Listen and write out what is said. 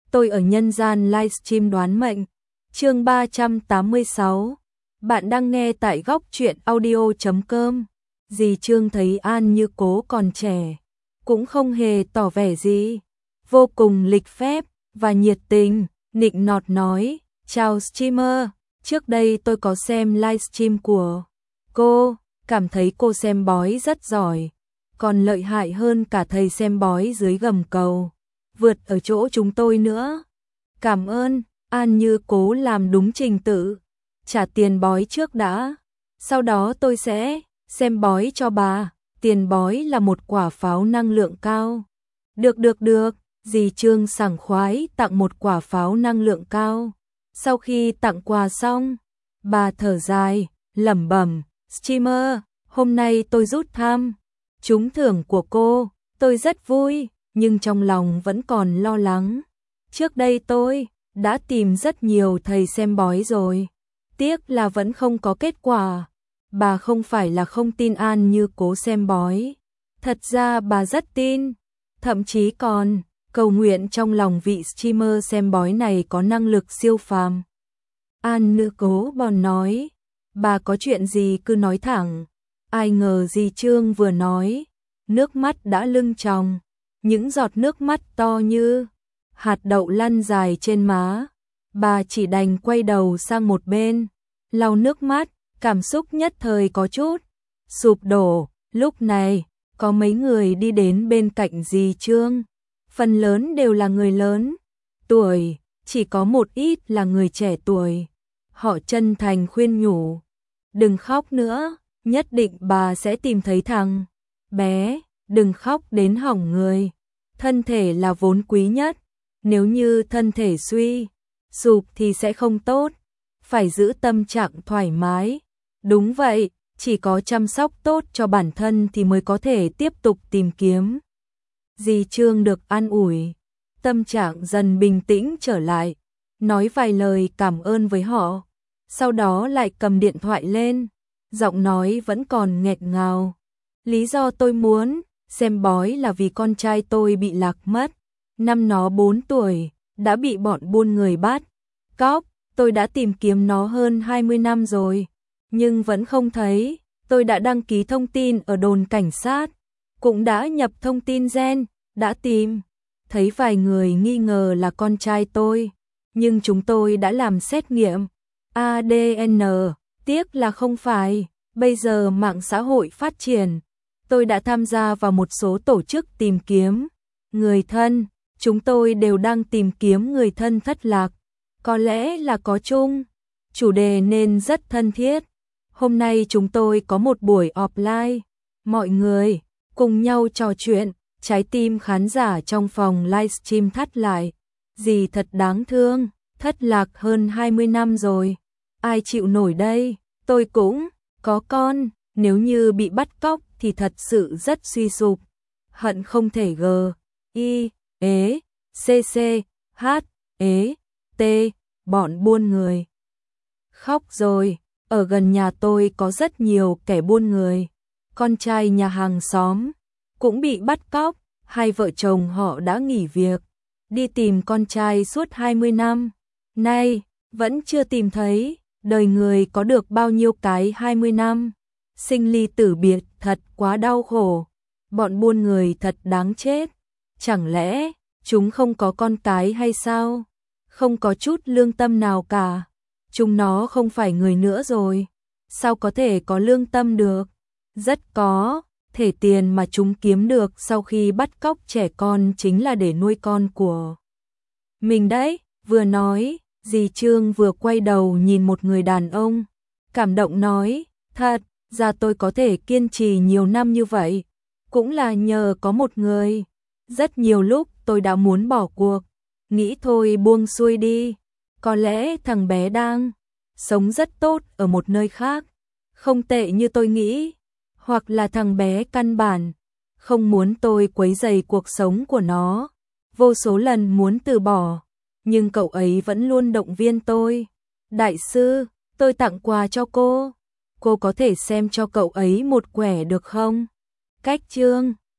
tôi ở nhân gian livestream đoán mệnh. Chương 386. Bạn đang nghe tại góc truyện audio.com. Dì Trương thấy An Như Cố còn trẻ, cũng không hề tỏ vẻ gì, vô cùng lịch phép và nhiệt tình, nịnh nọt nói: "Chào streamer, trước đây tôi có xem livestream của cô, cảm thấy cô xem bói rất giỏi, còn lợi hại hơn cả thầy xem bói dưới gầm cầu, vượt ở chỗ chúng tôi nữa. Cảm ơn." An Như Cố làm đúng trình tự, trả tiền bói trước đã, sau đó tôi sẽ xem bói cho bà. Tiền bói là một quả pháo năng lượng cao. Được, dì Trương sảng khoái tặng một quả pháo năng lượng cao. Sau khi tặng quà xong, bà thở dài, lẩm bẩm: "Streamer, hôm nay tôi rút thăm trúng thưởng của cô, tôi rất vui, nhưng trong lòng vẫn còn lo lắng. Trước đây tôi đã tìm rất nhiều thầy xem bói rồi, tiếc là vẫn không có kết quả." Bà không phải là không tin An Như Cố xem bói, thật ra bà rất tin, thậm chí còn cầu nguyện trong lòng vị streamer xem bói này có năng lực siêu phàm. An Như Cố bòn nói: "Bà có chuyện gì cứ nói thẳng." Ai ngờ dì Trương vừa nói, nước mắt đã lưng tròng, những giọt nước mắt to như hạt đậu lăn dài trên má. Bà chỉ đành quay đầu sang một bên, lau nước mắt, cảm xúc nhất thời có chút sụp đổ. Lúc này, có mấy người đi đến bên cạnh dì Trương, phần lớn đều là người lớn tuổi, chỉ có một ít là người trẻ tuổi. Họ chân thành khuyên nhủ: "Đừng khóc nữa, nhất định bà sẽ tìm thấy thằng bé, đừng khóc đến hỏng người. Thân thể là vốn quý nhất, nếu như thân thể suy sụp thì sẽ không tốt, phải giữ tâm trạng thoải mái." Đúng vậy, chỉ có chăm sóc tốt cho bản thân thì mới có thể tiếp tục tìm kiếm. Dì Trương được an ủi, tâm trạng dần bình tĩnh trở lại, nói vài lời cảm ơn với họ, sau đó lại cầm điện thoại lên, giọng nói vẫn còn nghẹt ngào: "Lý do tôi muốn xem bói là vì con trai tôi bị lạc mất, năm nó 4 tuổi, đã bị bọn buôn người bắt cóc, tôi đã tìm kiếm nó hơn 20 năm rồi, nhưng vẫn không thấy. Tôi đã đăng ký thông tin ở đồn cảnh sát, cũng đã nhập thông tin gen, đã tìm thấy vài người nghi ngờ là con trai tôi, nhưng chúng tôi đã làm xét nghiệm ADN, tiếc là không phải. Bây giờ mạng xã hội phát triển, tôi đã tham gia vào một số tổ chức tìm kiếm người thân, chúng tôi đều đang tìm kiếm người thân thất lạc, có lẽ là có chung chủ đề nên rất thân thiết. Hôm nay chúng tôi có một buổi offline, mọi người cùng nhau trò chuyện." Trái tim khán giả trong phòng livestream thắt lại. Dì thật đáng thương, thất lạc hơn 20 năm rồi, ai chịu nổi đây. Tôi cũng có con, nếu như bị bắt cóc thì thật sự rất suy sụp, hận không thể CCHT bọn buôn người. Khóc rồi. Ở gần nhà tôi có rất nhiều kẻ buôn người, con trai nhà hàng xóm cũng bị bắt cóc, hai vợ chồng họ đã nghỉ việc, đi tìm con trai suốt 20 năm, nay vẫn chưa tìm thấy. Đời người có được bao nhiêu cái 20 năm, sinh ly tử biệt thật quá đau khổ, bọn buôn người thật đáng chết. Chẳng lẽ chúng không có con cái hay sao? Không có chút lương tâm nào cả. Chúng nó không phải người nữa rồi, sao có thể có lương tâm được? Rất có thể tiền mà chúng kiếm được sau khi bắt cóc trẻ con chính là để nuôi con của mình đấy." Vừa nói, dì Trương vừa quay đầu nhìn một người đàn ông, cảm động nói: "Thật ra tôi có thể kiên trì nhiều năm như vậy, cũng là nhờ có một người. Rất nhiều lúc tôi đã muốn bỏ cuộc, nghĩ thôi buông xuôi đi. Có lẽ thằng bé đang sống rất tốt ở một nơi khác, không tệ như tôi nghĩ, hoặc là thằng bé căn bản không muốn tôi quấy rầy cuộc sống của nó. Vô số lần muốn từ bỏ, nhưng cậu ấy vẫn luôn động viên tôi. Đại sư, tôi tặng quà cho cô có thể xem cho cậu ấy một quẻ được không?" Cách Trương